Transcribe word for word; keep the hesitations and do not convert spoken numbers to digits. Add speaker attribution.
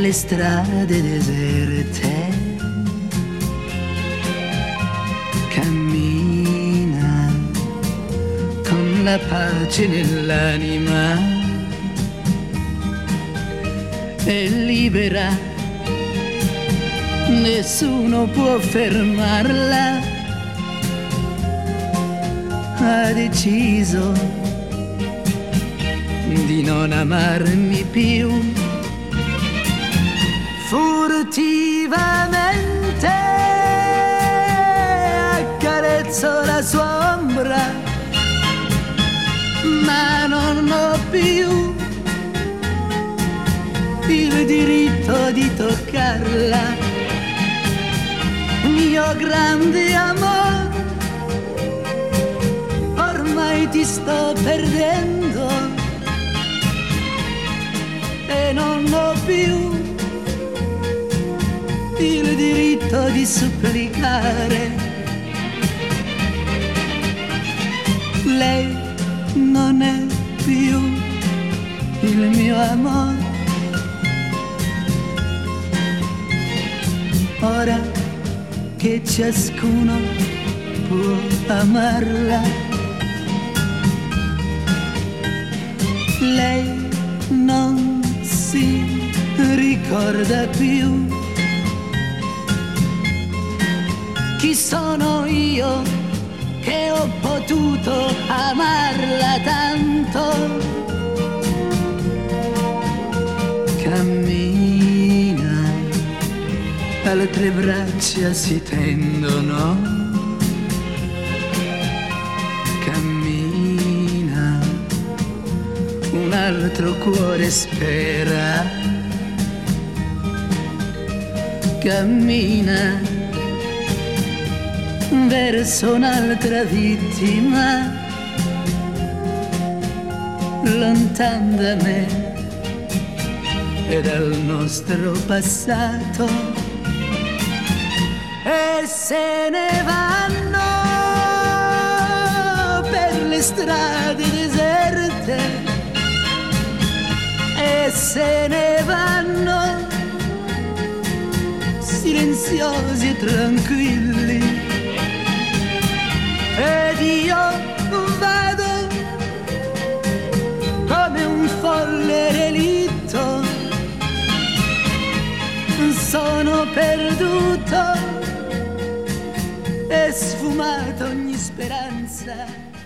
Speaker 1: le strade deserte, cammina con la pace nell'anima, è libera, nessuno può fermarla, ha deciso di non amarmi più. Furtivamente accarezzo la sua ombra, ma non ho più il diritto di toccarla. Mio grande amore, ormai ti sto perdendo e non ho più il diritto di supplicare. Lei non è più il mio amore. Ora che ciascuno può amarla, lei non si ricorda più chi sono io che ho potuto amarla tanto. Cammina, altre braccia si tendono, cammina, un altro cuore spera, cammina verso un'altra vittima, lontan da me e dal nostro passato, e se ne vanno per le strade deserte, e se ne vanno silenziosi e tranquilli, ed io vado come un folle relitto, sono perduto e sfumato ogni speranza.